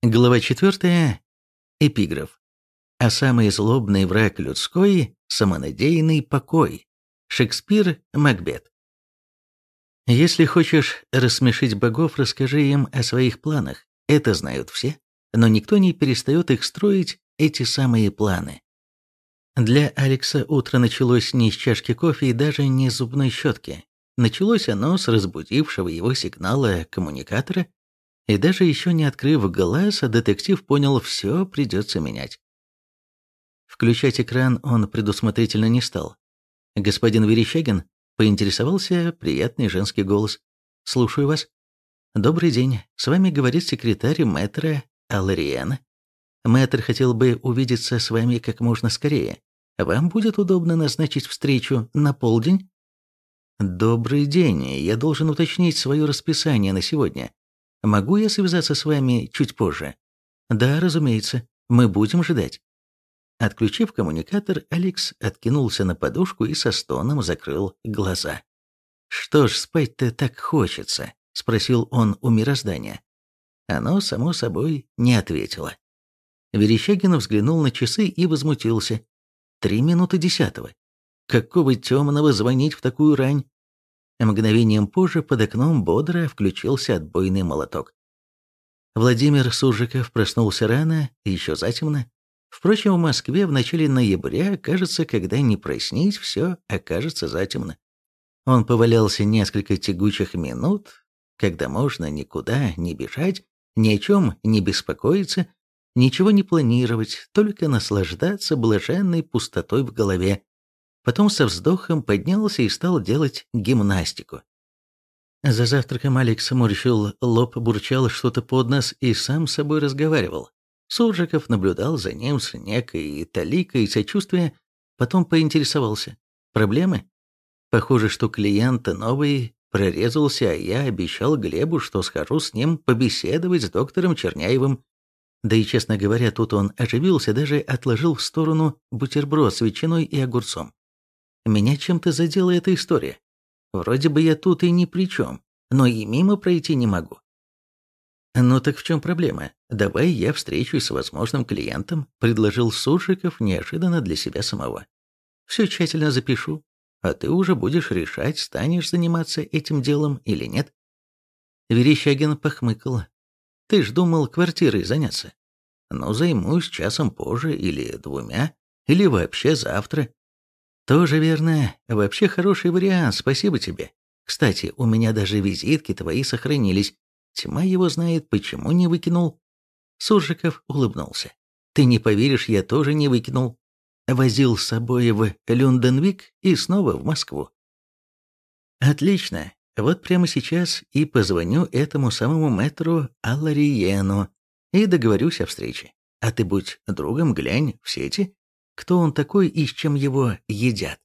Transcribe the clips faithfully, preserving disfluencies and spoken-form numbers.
Глава четвертая. Эпиграф. А самый злобный враг людской – самонадеянный покой. Шекспир, Макбет. Если хочешь рассмешить богов, расскажи им о своих планах. Это знают все, но никто не перестает их строить, эти самые планы. Для Алекса утро началось не с чашки кофе и даже не с зубной щетки. Началось оно с разбудившего его сигнала коммуникатора, и даже еще не открыв глаз, детектив понял, все придется менять. Включать экран он предусмотрительно не стал. «Господин Верещагин?» — поинтересовался приятный женский голос. «Слушаю вас». «Добрый день. С вами говорит секретарь мэтра Алариена. Мэтр хотел бы увидеться с вами как можно скорее. Вам будет удобно назначить встречу на полдень?» «Добрый день. Я должен уточнить свое расписание на сегодня. Могу я связаться с вами чуть позже?» «Да, разумеется. Мы будем ждать». Отключив коммуникатор, Алекс откинулся на подушку и со стоном закрыл глаза. «Что ж, спать-то так хочется?» — спросил он у мироздания. Оно, само собой, не ответило. Верещагин взглянул на часы и возмутился. «Три минуты десятого. Какого темного звонить в такую рань?» Мгновением позже под окном бодро включился отбойный молоток. Владимир Суржиков проснулся рано, еще затемно. Впрочем, в Москве в начале ноября, кажется, когда не проснись, все окажется затемно. Он повалялся несколько тягучих минут, когда можно никуда не бежать, ни о чем не беспокоиться, ничего не планировать, только наслаждаться блаженной пустотой в голове. Потом со вздохом поднялся и стал делать гимнастику. За завтраком Алекс морщил лоб, бурчал что-то под нос и сам с собой разговаривал. Суржиков наблюдал за ним с некой таликой сочувствия, потом поинтересовался. «Проблемы?» «Похоже, что клиент новый прорезался, а я обещал Глебу, что схожу с ним побеседовать с доктором Черняевым». Да и, честно говоря, тут он оживился, даже отложил в сторону бутерброд с ветчиной и огурцом. Меня чем-то задела эта история. Вроде бы я тут и ни при чем, но и мимо пройти не могу. «Ну так в чем проблема? Давай я встречусь с возможным клиентом», — предложил Суржиков неожиданно для себя самого. «Все тщательно запишу, а ты уже будешь решать, станешь заниматься этим делом или нет». Верещагин похмыкал. «Ты ж думал квартирой заняться. Ну, займусь часом позже или двумя, или вообще завтра». «Тоже верно. Вообще хороший вариант, спасибо тебе. Кстати, у меня даже визитки твои сохранились. Тьма его знает, почему не выкинул». Суржиков улыбнулся. «Ты не поверишь, я тоже не выкинул. Возил с собой в Люнденвик и снова в Москву». «Отлично. Вот прямо сейчас и позвоню этому самому мэтру Алариену и договорюсь о встрече. А ты будь другом, глянь в сети, кто он такой и с чем его едят».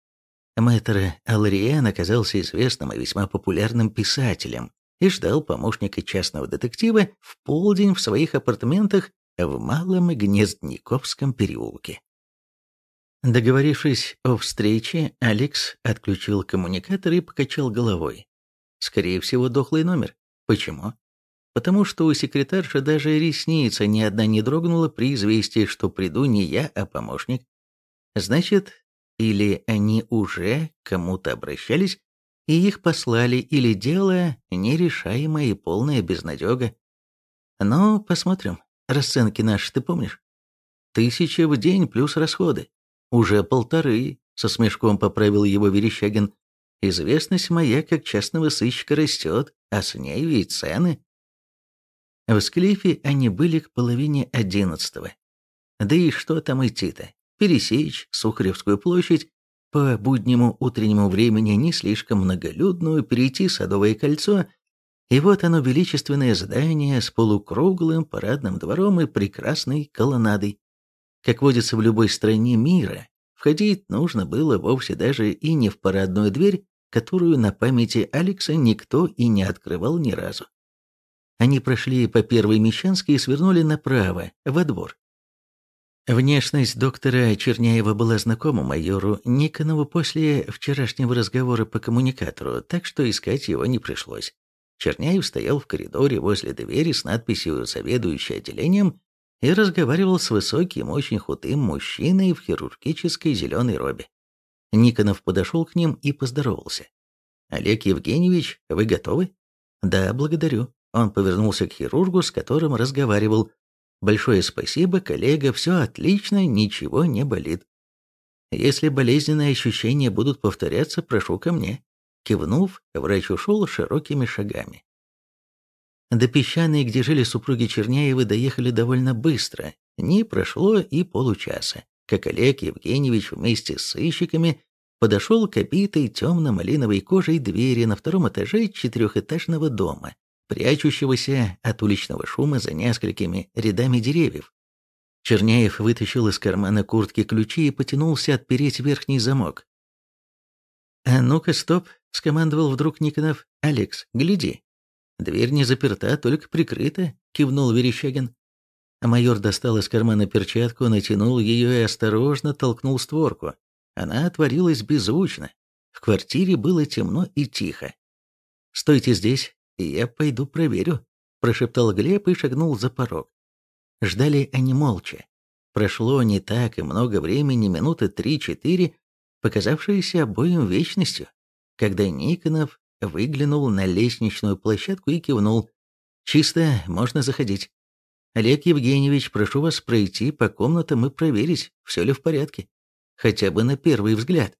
Мэтр Алариен оказался известным и весьма популярным писателем и ждал помощника частного детектива в полдень в своих апартаментах в Малом Гнездниковском переулке. Договорившись о встрече, Алекс отключил коммуникатор и покачал головой. Скорее всего, дохлый номер. Почему? Потому что у секретарши даже ресница ни одна не дрогнула при известии, что приду не я, а помощник. Значит, или они уже к кому-то обращались, и их послали, или дело нерешаемое и полная безнадега. Но посмотрим. Расценки наши ты помнишь? Тысяча в день плюс расходы. Уже полторы, со смешком поправил его Верещагин. Известность моя как частного сыщика растет, а с нею и цены. В Склифе они были к половине одиннадцатого. Да и что там идти-то? Пересечь Сухаревскую площадь, по буднему утреннему времени не слишком многолюдную, перейти Садовое кольцо, и вот оно величественное здание с полукруглым парадным двором и прекрасной колоннадой. Как водится в любой стране мира, входить нужно было вовсе даже и не в парадную дверь, которую на памяти Алекса никто и не открывал ни разу. Они прошли по Первой Мещанской и свернули направо, во двор. Внешность доктора Черняева была знакома майору Никонову после вчерашнего разговора по коммуникатору, так что искать его не пришлось. Черняев стоял в коридоре возле двери с надписью «Заведующий отделением» и разговаривал с высоким, очень худым мужчиной в хирургической зеленой робе. Никонов подошел к ним и поздоровался. «Олег Евгеньевич, вы готовы?» «Да, благодарю». Он повернулся к хирургу, с которым разговаривал. «Большое спасибо, коллега, все отлично, ничего не болит. Если болезненные ощущения будут повторяться, прошу ко мне». Кивнув, врач ушел широкими шагами. До Песчаной, где жили супруги Черняевы, доехали довольно быстро. Не прошло и получаса, как Олег Евгеньевич вместе с сыщиками подошел к обитой темно-малиновой кожей двери на втором этаже четырехэтажного дома, прячущегося от уличного шума за несколькими рядами деревьев. Черняев вытащил из кармана куртки ключи и потянулся отпереть верхний замок. «А ну-ка, стоп!» — скомандовал вдруг Никонов. «Алекс, гляди!» «Дверь не заперта, только прикрыта», — кивнул Верещагин. А майор достал из кармана перчатку, натянул ее и осторожно толкнул створку. Она отворилась беззвучно. В квартире было темно и тихо. «Стойте здесь, и я пойду проверю», — прошептал Глеб и шагнул за порог. Ждали они молча. Прошло не так и много времени, минуты три-четыре, показавшиеся обоим вечностью, когда Никонов выглянул на лестничную площадку и кивнул. «Чисто, можно заходить. Олег Евгеньевич, прошу вас пройти по комнатам и проверить, все ли в порядке. Хотя бы на первый взгляд».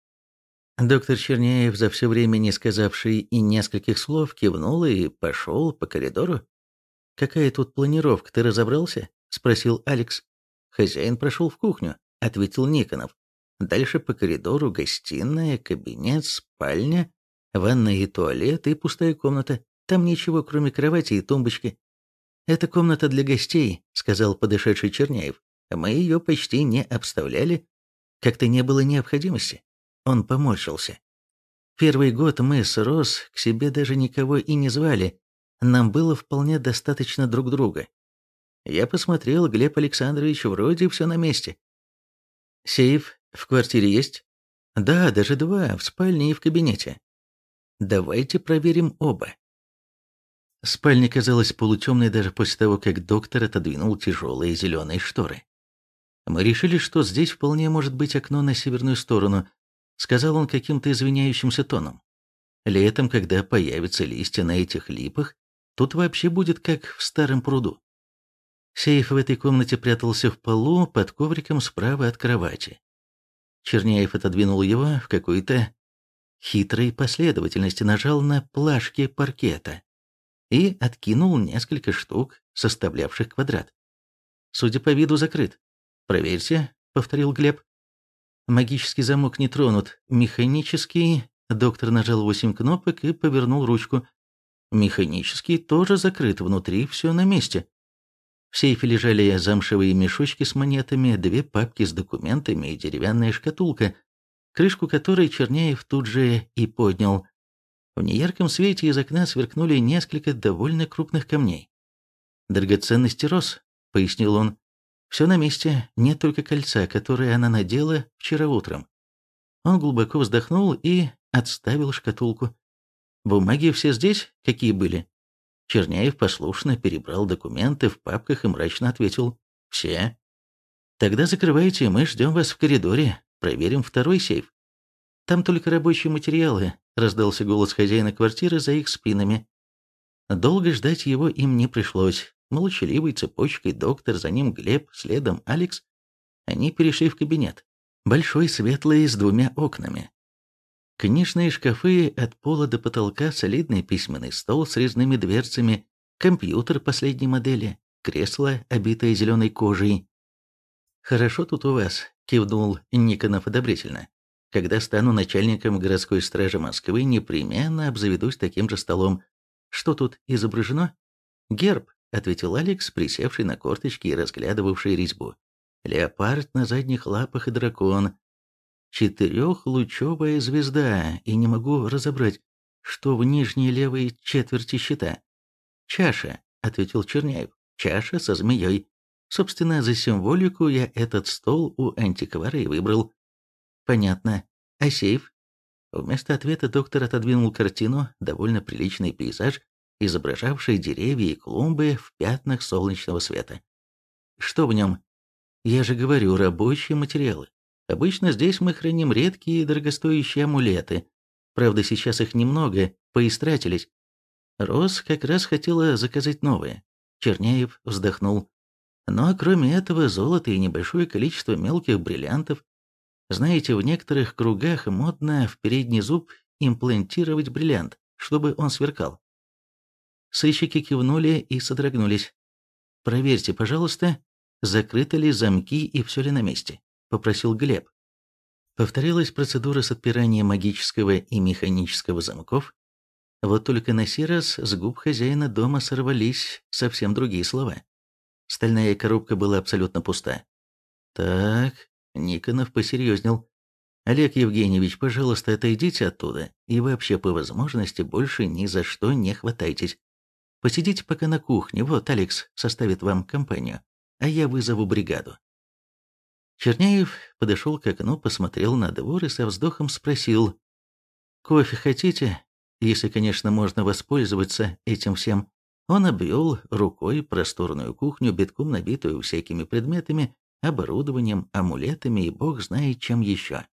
Доктор Черняев, за все время не сказавший и нескольких слов, кивнул и пошел по коридору. «Какая тут планировка, ты разобрался?» – спросил Алекс. «Хозяин прошел в кухню», – ответил Никонов. «Дальше по коридору гостиная, кабинет, спальня, ванная и туалет и пустая комната. Там ничего, кроме кровати и тумбочки». «Это комната для гостей», — сказал подошедший Черняев. «Мы ее почти не обставляли. Как-то не было необходимости». Он поморщился. «Первый год мы с Рос к себе даже никого и не звали. Нам было вполне достаточно друг друга. Я посмотрел, Глеб Александрович, вроде все на месте». «Сейф в квартире есть?» «Да, даже два, в спальне и в кабинете». «Давайте проверим оба». Спальня казалась полутемной даже после того, как доктор отодвинул тяжелые зеленые шторы. «Мы решили, что здесь вполне может быть окно на северную сторону», — сказал он каким-то извиняющимся тоном. «Летом, когда появятся листья на этих липах, тут вообще будет как в старом пруду». Сейф в этой комнате прятался в полу под ковриком справа от кровати. Черняев отодвинул его в какой-то хитрой последовательности, нажал на плашки паркета и откинул несколько штук, составлявших квадрат. «Судя по виду, закрыт. Проверьте», — повторил Глеб. «Магический замок не тронут. Механический...» Доктор нажал восемь кнопок и повернул ручку. «Механический тоже закрыт. Внутри все на месте». В сейфе лежали замшевые мешочки с монетами, две папки с документами и деревянная шкатулка, крышку которой Черняев тут же и поднял. В неярком свете из окна сверкнули несколько довольно крупных камней. «Драгоценности Рос», — пояснил он. «Все на месте, нет только кольца, которое она надела вчера утром». Он глубоко вздохнул и отставил шкатулку. «Бумаги все здесь, какие были?» Черняев послушно перебрал документы в папках и мрачно ответил: «Все». «Тогда закрывайте, мы ждем вас в коридоре, проверим второй сейф». «Там только рабочие материалы», — раздался голос хозяина квартиры за их спинами. Долго ждать его им не пришлось. Молчаливой цепочкой доктор, за ним Глеб, следом Алекс. Они перешли в кабинет. Большой, светлый, с двумя окнами. Книжные шкафы от пола до потолка, солидный письменный стол с резными дверцами, компьютер последней модели, кресло, обитое зеленой кожей. «Хорошо тут у вас», — кивнул Никонов одобрительно. «Когда стану начальником городской стражи Москвы, непременно обзаведусь таким же столом. Что тут изображено?» «Герб», — ответил Алекс, присевший на корточки и разглядывавший резьбу. «Леопард на задних лапах и дракон. Четырехлучевая звезда, и не могу разобрать, что в нижней левой четверти щита». «Чаша», — ответил Черняев. «Чаша со змеей. Собственно, за символику я этот стол у антиквара и выбрал». «Понятно. А сейф?» Вместо ответа доктор отодвинул картину, довольно приличный пейзаж, изображавший деревья и клумбы в пятнах солнечного света. Что в нем? Я же говорю, рабочие материалы. Обычно здесь мы храним редкие и дорогостоящие амулеты. Правда, сейчас их немного, поистратились. Рос как раз хотела заказать новые. Черняев вздохнул. Ну а кроме этого, золото и небольшое количество мелких бриллиантов. Знаете, в некоторых кругах модно в передний зуб имплантировать бриллиант, чтобы он сверкал. Сыщики кивнули и содрогнулись. «Проверьте, пожалуйста, закрыты ли замки и все ли на месте», — попросил Глеб. Повторилась процедура с отпиранием магического и механического замков. Вот только на сей раз с губ хозяина дома сорвались совсем другие слова. Стальная коробка была абсолютно пуста. «Так», — Никонов посерьезнел. «Олег Евгеньевич, пожалуйста, отойдите оттуда и вообще по возможности больше ни за что не хватайтесь. Посидите пока на кухне, вот Алекс составит вам компанию, а я вызову бригаду». Черняев подошел к окну, посмотрел на двор и со вздохом спросил: «Кофе хотите? Если, конечно, можно воспользоваться этим всем». Он обвел рукой просторную кухню, битком набитую всякими предметами, оборудованием, амулетами и бог знает чем еще.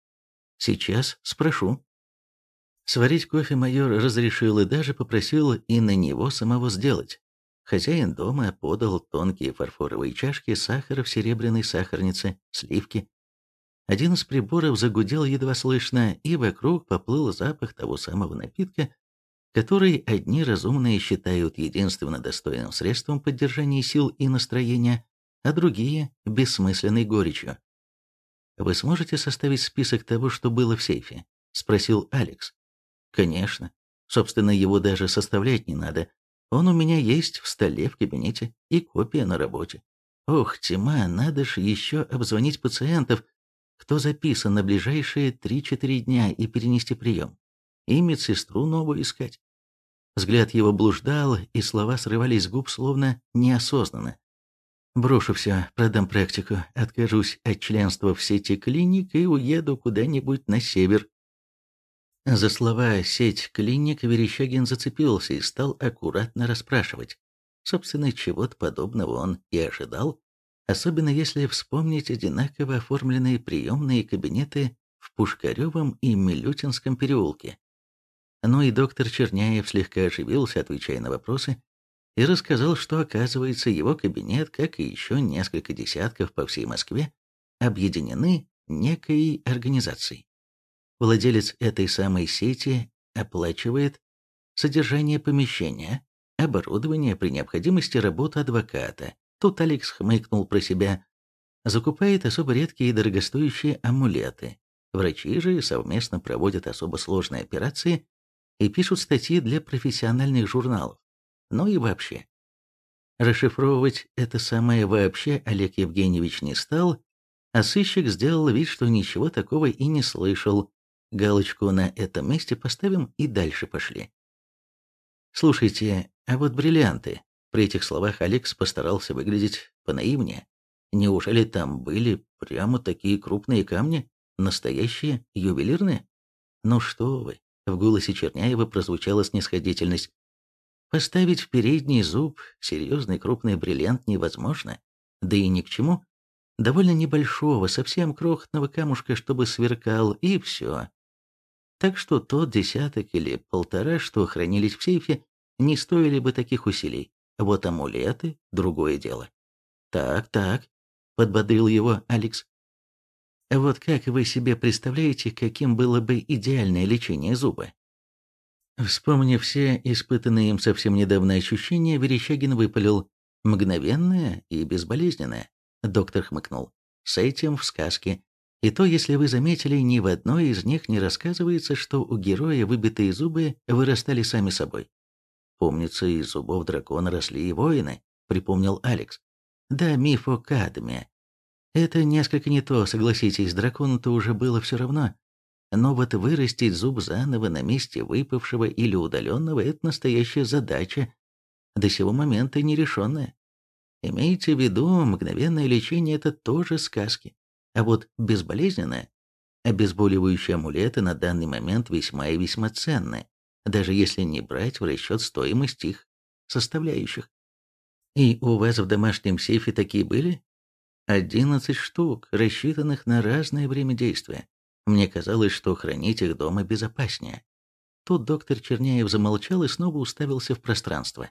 «Сейчас спрошу». Сварить кофе майор разрешил и даже попросил и на него самого сделать. Хозяин дома подал тонкие фарфоровые чашки, сахара в серебряной сахарнице, сливки. Один из приборов загудел едва слышно, и вокруг поплыл запах того самого напитка, который одни разумные считают единственно достойным средством поддержания сил и настроения, а другие – бессмысленной горечью. «Вы сможете составить список того, что было в сейфе?» – спросил Алекс. «Конечно. Собственно, его даже составлять не надо. Он у меня есть в столе в кабинете и копия на работе. Ох, тьма, надо ж еще обзвонить пациентов, кто записан на ближайшие три-четыре дня, и перенести прием. И медсестру новую искать». Взгляд его блуждал, и слова срывались с губ словно неосознанно. «Брошу все, продам практику, откажусь от членства в сети клиник и уеду куда-нибудь на север». За слова «сеть клиник» Верещагин зацепился и стал аккуратно расспрашивать. Собственно, чего-то подобного он и ожидал, особенно если вспомнить одинаково оформленные приемные кабинеты в Пушкаревом и Милютинском переулке. Ну и доктор Черняев слегка оживился, отвечая на вопросы, и рассказал, что, оказывается, его кабинет, как и еще несколько десятков по всей Москве, объединены некой организацией. Владелец этой самой сети оплачивает содержание помещения, оборудование, при необходимости работу адвоката. Тут Алекс хмыкнул про себя. Закупает особо редкие и дорогостоящие амулеты. Врачи же совместно проводят особо сложные операции и пишут статьи для профессиональных журналов. Ну и вообще. Расшифровывать это самое «вообще» Олег Евгеньевич не стал, а сыщик сделал вид, что ничего такого и не слышал. Галочку на этом месте поставим и дальше пошли. «Слушайте, а вот бриллианты...» При этих словах Алекс постарался выглядеть понаивнее. «Неужели там были прямо такие крупные камни? Настоящие, ювелирные?» «Ну что вы!» — в голосе Черняева прозвучала снисходительность. «Поставить в передний зуб серьезный крупный бриллиант невозможно, да и ни к чему. Довольно небольшого, совсем крохотного камушка, чтобы сверкал, и все. Так что тот десяток или полтора, что хранились в сейфе, не стоили бы таких усилий. Вот амулеты – другое дело». «Так, так», – подбодрил его Алекс. «Вот как вы себе представляете, каким было бы идеальное лечение зуба?» Вспомнив все испытанные им совсем недавно ощущения, Верещагин выпалил: «Мгновенное и безболезненное». Доктор хмыкнул. «С этим в сказке. И то, если вы заметили, ни в одной из них не рассказывается, что у героя выбитые зубы вырастали сами собой. Помнится, из зубов дракона росли и воины», — припомнил Алекс. «Да, миф о Кадме. Это несколько не то, согласитесь, дракону-то уже было все равно. Но вот вырастить зуб заново на месте выпавшего или удаленного – это настоящая задача, до сего момента нерешенная. Имейте в виду, мгновенное лечение – это тоже сказки. А вот безболезненное, обезболивающие амулеты на данный момент весьма и весьма ценны. даже если не брать в расчет стоимость их составляющих. И у вас в домашнем сейфе такие были? Одиннадцать штук, рассчитанных на разное время действия. Мне казалось, что хранить их дома безопаснее. Тут доктор Черняев замолчал и снова уставился в пространство.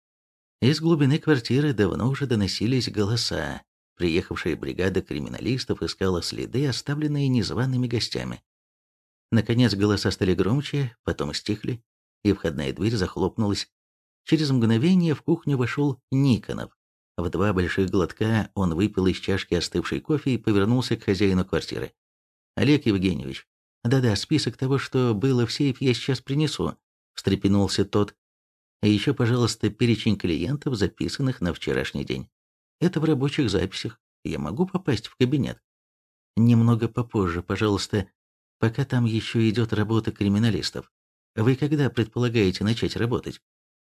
Из глубины квартиры давно уже доносились голоса. Приехавшая бригада криминалистов искала следы, оставленные незваными гостями. Наконец голоса стали громче, потом стихли, и входная дверь захлопнулась. Через мгновение в кухню вошел Никонов. В два больших глотка он выпил из чашки остывший кофе и повернулся к хозяину квартиры. «Олег Евгеньевич, да-да, список того, что было в сейфе, я сейчас принесу», – встрепенулся тот. «А еще, пожалуйста, перечень клиентов, записанных на вчерашний день. Это в рабочих записях. Я могу попасть в кабинет?» «Немного попозже, пожалуйста, пока там еще идет работа криминалистов. Вы когда предполагаете начать работать?»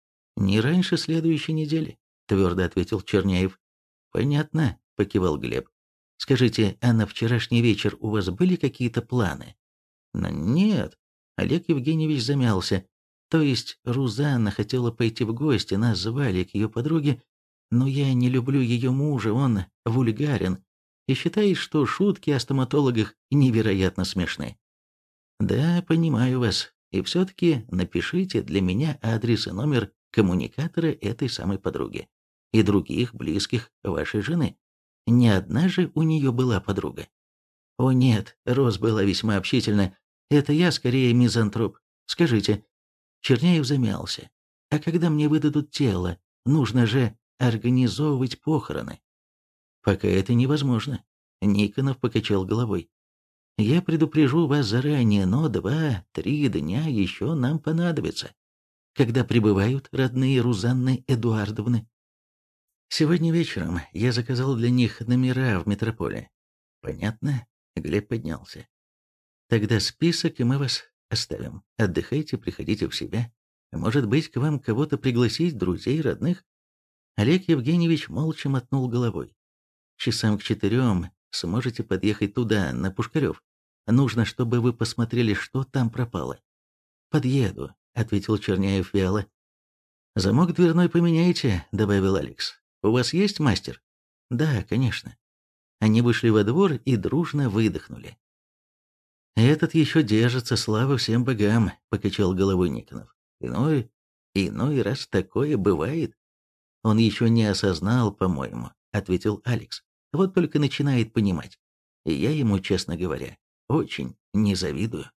«Не раньше следующей недели», — твердо ответил Черняев. «Понятно», — покивал Глеб. «Скажите, а на вчерашний вечер у вас были какие-то планы?» «Но нет», — Олег Евгеньевич замялся. «То есть Рузанна хотела пойти в гости, нас звали к ее подруге, но я не люблю ее мужа, он вульгарен и считает, что шутки о стоматологах невероятно смешны». «Да, понимаю вас. И все-таки напишите для меня адрес и номер коммуникатора этой самой подруги и других близких вашей жены. Не одна же у нее была подруга». «О нет, Роз была весьма общительна. Это я скорее мизантроп. Скажите». Черняев замялся. «А когда мне выдадут тело, нужно же организовывать похороны». «Пока это невозможно», — Никонов покачал головой. «Я предупрежу вас заранее, но два-три дня еще нам понадобится. Когда прибывают родные Рузанны Эдуардовны?» «Сегодня вечером я заказал для них номера в метрополе». «Понятно?» — Глеб поднялся. «Тогда список, и мы вас оставим. Отдыхайте, приходите в себя. Может быть, к вам кого-то пригласить, друзей, родных?» Олег Евгеньевич молча мотнул головой. «Часам к четырем сможете подъехать туда, на Пушкарев. Нужно, чтобы вы посмотрели, что там пропало». «Подъеду», — ответил Черняев вяло. «Замок дверной поменяйте», — добавил Алекс. «У вас есть мастер?» «Да, конечно». Они вышли во двор и дружно выдохнули. «Этот еще держится, слава всем богам», — покачал головой Никонов. «Иной, иной раз такое бывает». «Он еще не осознал, по-моему», — ответил Алекс. «Вот только начинает понимать. И я ему, честно говоря, очень не завидую».